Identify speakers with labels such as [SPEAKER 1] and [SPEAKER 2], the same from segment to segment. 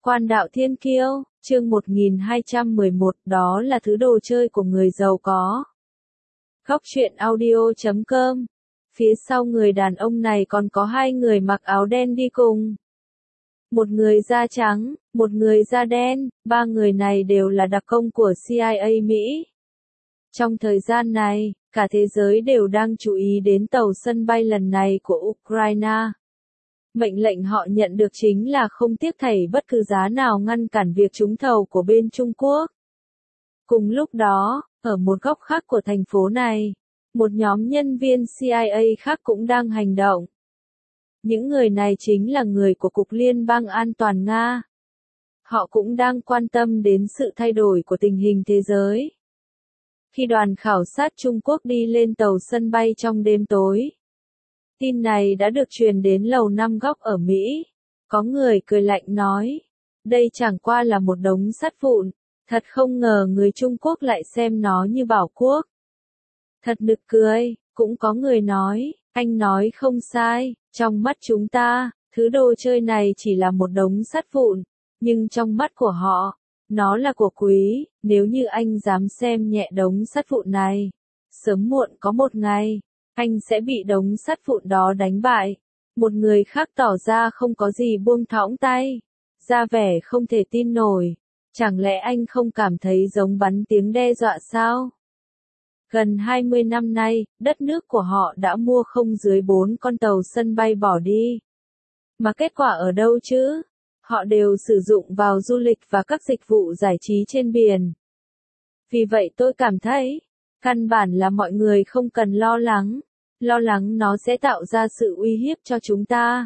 [SPEAKER 1] Quan đạo thiên kiêu, chương 1211, đó là thứ đồ chơi của người giàu có. Góc truyện audio.com. Phía sau người đàn ông này còn có hai người mặc áo đen đi cùng. Một người da trắng, một người da đen, ba người này đều là đặc công của CIA Mỹ. Trong thời gian này, cả thế giới đều đang chú ý đến tàu sân bay lần này của Ukraine. Mệnh lệnh họ nhận được chính là không tiếc thảy bất cứ giá nào ngăn cản việc trúng thầu của bên Trung Quốc. Cùng lúc đó, ở một góc khác của thành phố này, một nhóm nhân viên CIA khác cũng đang hành động. Những người này chính là người của Cục Liên bang An toàn Nga. Họ cũng đang quan tâm đến sự thay đổi của tình hình thế giới. Khi đoàn khảo sát Trung Quốc đi lên tàu sân bay trong đêm tối, tin này đã được truyền đến Lầu Năm Góc ở Mỹ. Có người cười lạnh nói, đây chẳng qua là một đống sắt vụn, thật không ngờ người Trung Quốc lại xem nó như bảo quốc. Thật nực cười, cũng có người nói, anh nói không sai, trong mắt chúng ta, thứ đồ chơi này chỉ là một đống sắt vụn, nhưng trong mắt của họ, nó là của quý, nếu như anh dám xem nhẹ đống sắt vụn này, sớm muộn có một ngày, anh sẽ bị đống sắt vụn đó đánh bại. Một người khác tỏ ra không có gì buông thõng tay, ra vẻ không thể tin nổi, chẳng lẽ anh không cảm thấy giống bắn tiếng đe dọa sao? Gần 20 năm nay, đất nước của họ đã mua không dưới 4 con tàu sân bay bỏ đi. Mà kết quả ở đâu chứ? Họ đều sử dụng vào du lịch và các dịch vụ giải trí trên biển. Vì vậy tôi cảm thấy, căn bản là mọi người không cần lo lắng nó sẽ tạo ra sự uy hiếp cho chúng ta.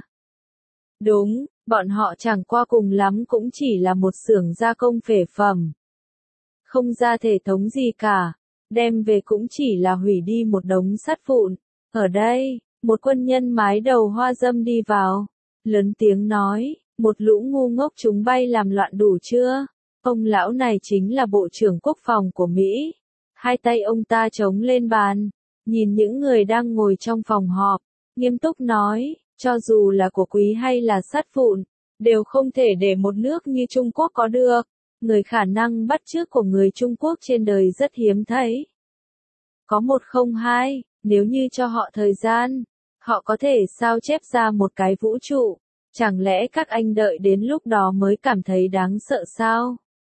[SPEAKER 1] Đúng, bọn họ chẳng qua cùng lắm cũng chỉ là một xưởng gia công phế phẩm. Không ra thể thống gì cả, đem về cũng chỉ là hủy đi một đống sắt vụn. Ở đây, một quân nhân mái đầu hoa râm đi vào, lớn tiếng nói, một lũ ngu ngốc chúng bay làm loạn đủ chưa? Ông lão này chính là Bộ trưởng Quốc phòng của Mỹ. Hai tay ông ta chống lên bàn, nhìn những người đang ngồi trong phòng họp, nghiêm túc nói, cho dù là của quý hay là sắt vụn, đều không thể để một nước như Trung Quốc có được. Người khả năng bắt chước của người Trung Quốc trên đời rất hiếm thấy. Có một không hai, nếu như cho họ thời gian, họ có thể sao chép ra một cái vũ trụ. Chẳng lẽ các anh đợi đến lúc đó mới cảm thấy đáng sợ sao?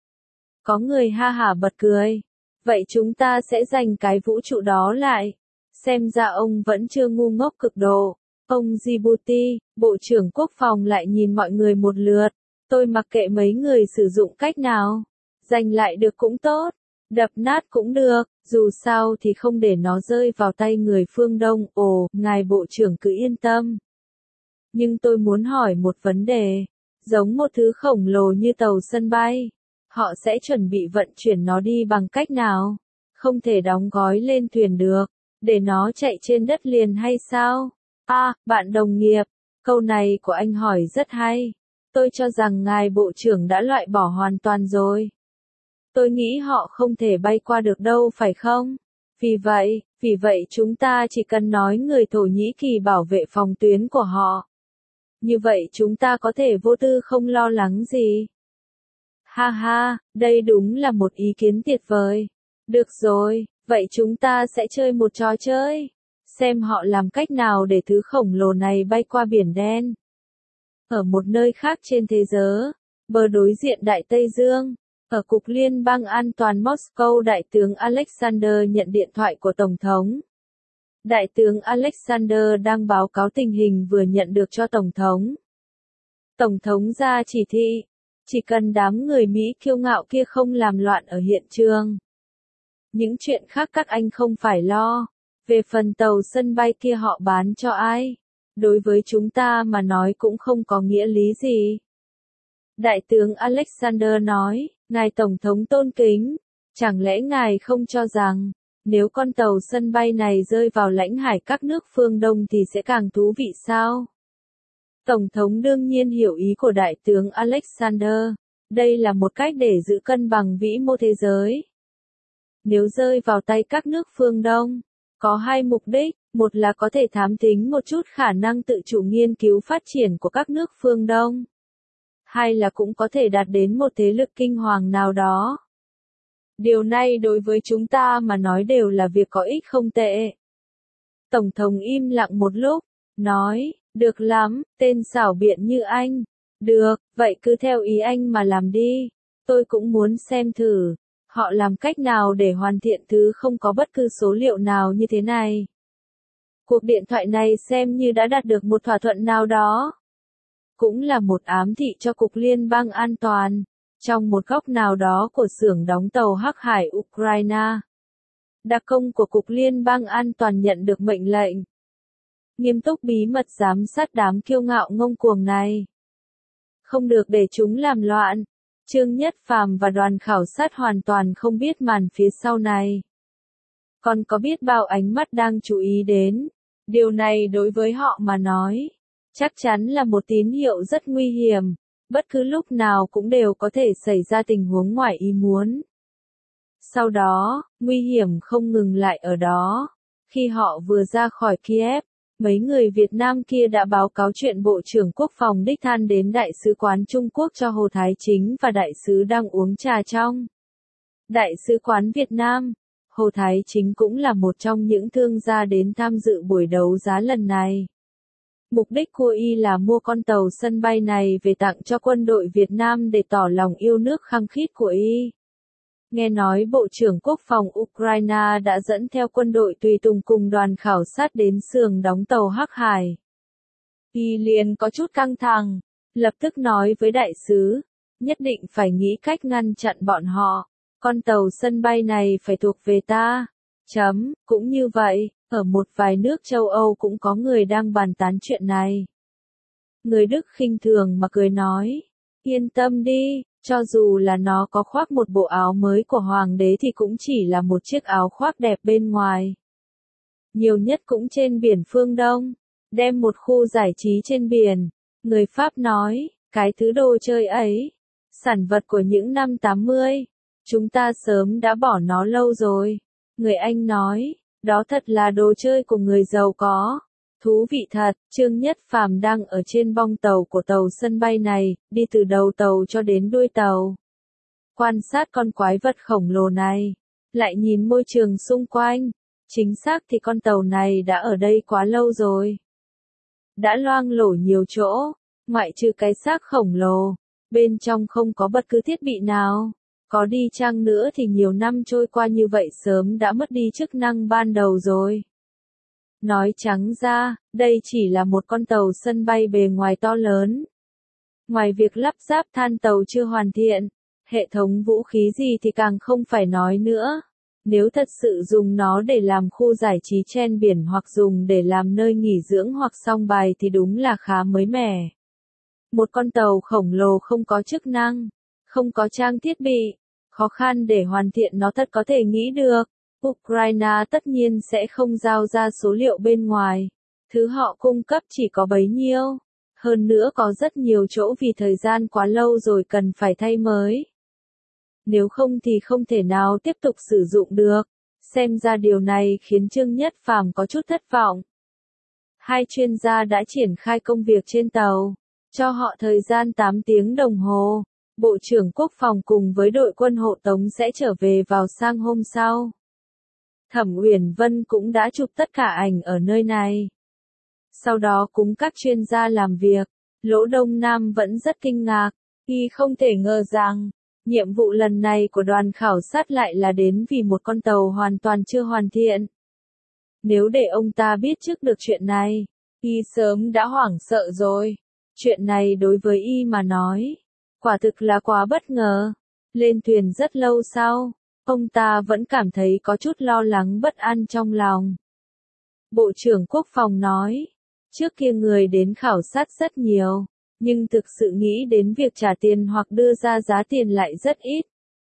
[SPEAKER 1] Có người ha hả bật cười. Vậy chúng ta sẽ giành cái vũ trụ đó lại. Xem ra ông vẫn chưa ngu ngốc cực độ. Ông Djibouti, Bộ trưởng Quốc phòng lại nhìn mọi người một lượt. Tôi mặc kệ mấy người sử dụng cách nào. Giành lại được cũng tốt. Đập nát cũng được. Dù sao thì không để nó rơi vào tay người phương Đông. Ồ, ngài Bộ trưởng cứ yên tâm. Nhưng tôi muốn hỏi một vấn đề. Giống một thứ khổng lồ như tàu sân bay. Họ sẽ chuẩn bị vận chuyển nó đi bằng cách nào? Không thể đóng gói lên thuyền được. Để nó chạy trên đất liền hay sao? À, bạn đồng nghiệp. Câu này của anh hỏi rất hay. Tôi cho rằng ngài Bộ trưởng đã loại bỏ hoàn toàn rồi. Tôi nghĩ họ không thể bay qua được đâu phải không? Vì vậy chúng ta chỉ cần nói người Thổ Nhĩ Kỳ bảo vệ phòng tuyến của họ. Như vậy chúng ta có thể vô tư không lo lắng gì. Ha ha, đây đúng là một ý kiến tuyệt vời. Được rồi, vậy chúng ta sẽ chơi một trò chơi. Xem họ làm cách nào để thứ khổng lồ này bay qua biển đen. Ở một nơi khác trên thế giới, bờ đối diện Đại Tây Dương, ở Cục Liên bang An toàn Moscow, Đại tướng Alexander nhận điện thoại của Tổng thống. Đại tướng Alexander đang báo cáo tình hình vừa nhận được cho Tổng thống. Tổng thống ra chỉ thị, chỉ cần đám người Mỹ kiêu ngạo kia không làm loạn ở hiện trường. Những chuyện khác các anh không phải lo. Về phần tàu sân bay kia họ bán cho ai? Đối với chúng ta mà nói cũng không có nghĩa lý gì. Đại tướng Alexander nói, ngài Tổng thống tôn kính, chẳng lẽ ngài không cho rằng, nếu con tàu sân bay này rơi vào lãnh hải các nước phương Đông thì sẽ càng thú vị sao? Tổng thống đương nhiên hiểu ý của Đại tướng Alexander. Đây là một cách để giữ cân bằng vĩ mô thế giới. Nếu rơi vào tay các nước phương Đông, có hai mục đích, một là có thể thám thính một chút khả năng tự chủ nghiên cứu phát triển của các nước phương Đông. hay là cũng có thể đạt đến một thế lực kinh hoàng nào đó. Điều này đối với chúng ta mà nói đều là việc có ích không tệ. Tổng thống im lặng một lúc, nói, được lắm, tên xảo biện như anh. Được, vậy cứ theo ý anh mà làm đi. Tôi cũng muốn xem thử, họ làm cách nào để hoàn thiện thứ không có bất cứ số liệu nào như thế này. Cuộc điện thoại này xem như đã đạt được một thỏa thuận nào đó. Cũng là một ám thị cho Cục Liên bang An toàn, trong một góc nào đó của xưởng đóng tàu Hắc Hải Ukraine. Đặc công của Cục Liên bang An toàn nhận được mệnh lệnh. Nghiêm túc bí mật giám sát đám kiêu ngạo ngông cuồng này. Không được để chúng làm loạn. Trương Nhất Phàm và đoàn khảo sát hoàn toàn không biết màn phía sau này. Còn có biết bao ánh mắt đang chú ý đến. Điều này đối với họ mà nói, chắc chắn là một tín hiệu rất nguy hiểm. Bất cứ lúc nào cũng đều có thể xảy ra tình huống ngoài ý muốn. Sau đó, nguy hiểm không ngừng lại ở đó. Khi họ vừa ra khỏi Kiev, mấy người Việt Nam kia đã báo cáo chuyện Bộ trưởng Quốc phòng đích thân đến Đại sứ quán Trung Quốc cho Hồ Thái Chính và đại sứ đang uống trà trong Đại sứ quán Việt Nam. Hồ Thái Chính cũng là một trong những thương gia đến tham dự buổi đấu giá lần này. Mục đích của y là mua con tàu sân bay này về tặng cho quân đội Việt Nam để tỏ lòng yêu nước khăng khít của y. Nghe nói Bộ trưởng Quốc phòng Ukraine đã dẫn theo quân đội tùy tùng cùng đoàn khảo sát đến xưởng đóng tàu Hắc Hải. Y liền có chút căng thẳng, lập tức nói với đại sứ, nhất định phải nghĩ cách ngăn chặn bọn họ, con tàu sân bay này phải thuộc về ta. Cũng như vậy, ở một vài nước châu Âu cũng có người đang bàn tán chuyện này. Người Đức khinh thường mà cười nói, yên tâm đi, cho dù là nó có khoác một bộ áo mới của hoàng đế thì cũng chỉ là một chiếc áo khoác đẹp bên ngoài. Nhiều nhất cũng trên biển phương Đông, đem một khu giải trí trên biển. Người Pháp nói, cái thứ đồ chơi ấy, sản vật của những năm 80, chúng ta sớm đã bỏ nó lâu rồi. Người Anh nói, đó thật là đồ chơi của người giàu có. Thú vị thật, Trương Nhất Phàm đang ở trên bong tàu của tàu sân bay này, đi từ đầu tàu cho đến đuôi tàu. Quan sát con quái vật khổng lồ này, lại nhìn môi trường xung quanh. Chính xác thì con tàu này đã ở đây quá lâu rồi. Đã loang lổ nhiều chỗ, ngoại trừ cái xác khổng lồ, bên trong không có bất cứ thiết bị nào. Có đi chăng nữa thì nhiều năm trôi qua như vậy sớm đã mất đi chức năng ban đầu rồi. Nói trắng ra, đây chỉ là một con tàu sân bay bề ngoài to lớn. Ngoài việc lắp ráp than tàu chưa hoàn thiện, hệ thống vũ khí gì thì càng không phải nói nữa. Nếu thật sự dùng nó để làm khu giải trí trên biển hoặc dùng để làm nơi nghỉ dưỡng hoặc song bài thì đúng là khá mới mẻ. Một con tàu khổng lồ không có chức năng, không có trang thiết bị, khó khăn để hoàn thiện nó thật có thể nghĩ được. Ukraine tất nhiên sẽ không giao ra số liệu bên ngoài. Thứ họ cung cấp chỉ có bấy nhiêu. Hơn nữa có rất nhiều chỗ vì thời gian quá lâu rồi cần phải thay mới. Nếu không thì không thể nào tiếp tục sử dụng được. Xem ra điều này khiến Trương Nhất Phàm có chút thất vọng. Hai chuyên gia đã triển khai công việc trên tàu. Cho họ thời gian 8 tiếng đồng hồ. Bộ trưởng Quốc phòng cùng với đội quân hộ tống sẽ trở về vào sang hôm sau. Thẩm Uyển Vân cũng đã chụp tất cả ảnh ở nơi này. Sau đó cùng các chuyên gia làm việc, Lỗ Đông Nam vẫn rất kinh ngạc, y không thể ngờ rằng, nhiệm vụ lần này của đoàn khảo sát lại là đến vì một con tàu hoàn toàn chưa hoàn thiện. Nếu để ông ta biết trước được chuyện này, y sớm đã hoảng sợ rồi. Chuyện này đối với y mà nói, quả thực là quá bất ngờ. Lên thuyền rất lâu sau, ông ta vẫn cảm thấy có chút lo lắng bất an trong lòng. Bộ trưởng Quốc phòng nói, trước kia người đến khảo sát rất nhiều, nhưng thực sự nghĩ đến việc trả tiền hoặc đưa ra giá tiền lại rất ít.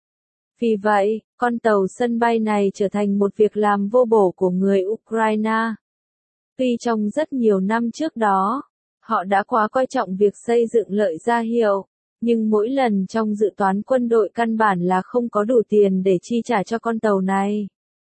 [SPEAKER 1] Vì vậy, con tàu sân bay này trở thành một việc làm vô bổ của người Ukraine. Tuy trong rất nhiều năm trước đó, họ đã quá coi trọng việc xây dựng lợi gia hiệu, nhưng mỗi lần trong dự toán quân đội căn bản là không có đủ tiền để chi trả cho con tàu này.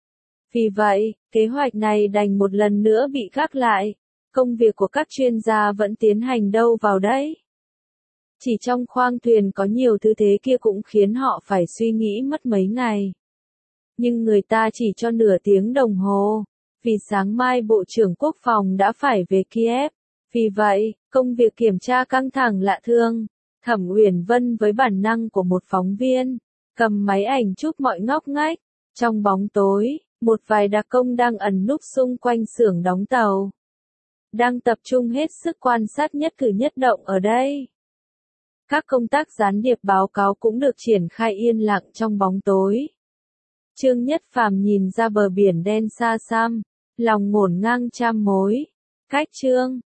[SPEAKER 1] Vì vậy, kế hoạch này đành một lần nữa bị gác lại. Công việc của các chuyên gia vẫn tiến hành đâu vào đấy. Chỉ trong khoang thuyền có nhiều thứ thế kia cũng khiến họ phải suy nghĩ mất mấy ngày. Nhưng người ta chỉ cho nửa tiếng đồng hồ, vì sáng mai Bộ trưởng Quốc phòng đã phải về Kiev. Vì vậy, công việc kiểm tra căng thẳng lạ thường. Thẩm Uyển Vân với bản năng của một phóng viên, cầm máy ảnh chụp mọi ngóc ngách. Trong bóng tối, một vài đặc công đang ẩn núp xung quanh xưởng đóng tàu. Đang tập trung hết sức quan sát nhất cử nhất động ở đây. Các công tác gián điệp báo cáo cũng được triển khai yên lặng trong bóng tối. Trương Nhất Phàm nhìn ra bờ biển đen xa xăm, lòng ngổn ngang trăm mối. Cách Trương